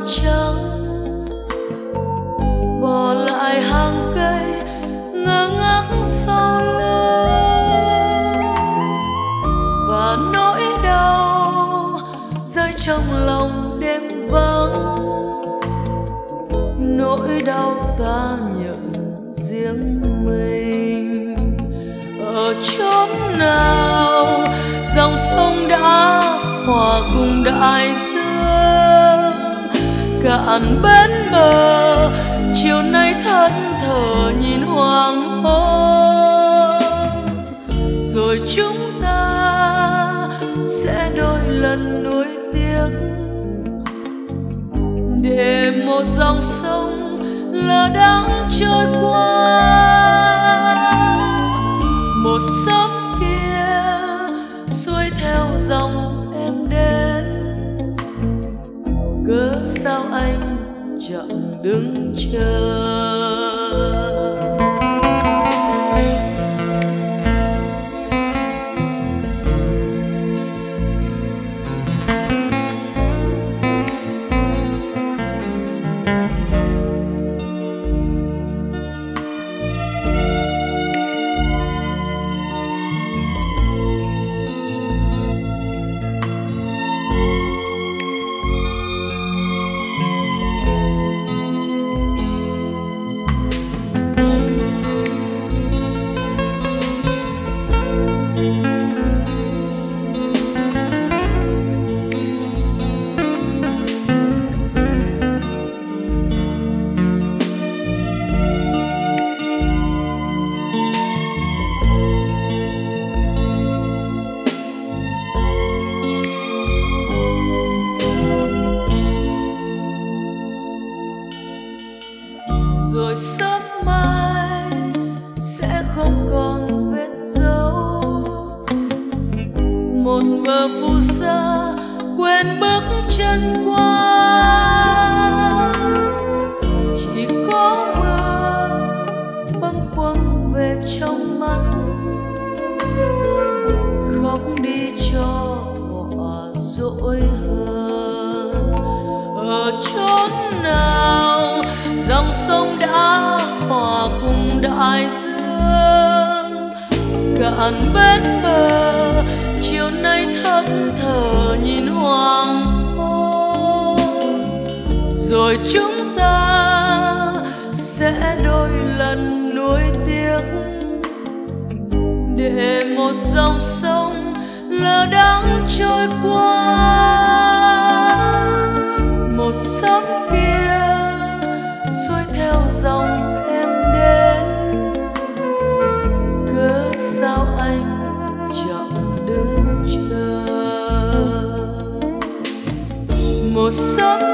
trắng, bỏ lại hàng cây ngơ ngác sau lưng, và nỗi đau rơi trong lòng đêm vắng. Nỗi đau ta nhận riêng mình. Ở chốn nào dòng sông đã hòa cùng đại dương, cạn bên bờ chiều nay thẫn thờ nhìn hoàng hôn. Rồi chúng ta sẽ đôi lần nuối tiếc, để một dòng sông lơ đãng trôi qua. Một sớm kia xuôi theo dòng em đến, cớ sao anh chẳng đứng chờ. Rồi sớm mai sẽ không còn vết dấu, một bờ phù sa quên bước chân qua. Chỉ có mưa bâng khuâng về trong mắt, khóc đi cho thỏa dỗi hơn. Ở chốn nào dòng sông đã hòa cùng đại dương, cạn bên bờ chiều nay thẫn thờ nhìn hoàng hôn. Rồi chúng ta sẽ đôi lần nuối tiếc, để một dòng sông lơ đãng trôi qua. Một sớm kia xuôi theo dòng em đến, cớ sao anh chẳng đứng chờ. Một sớm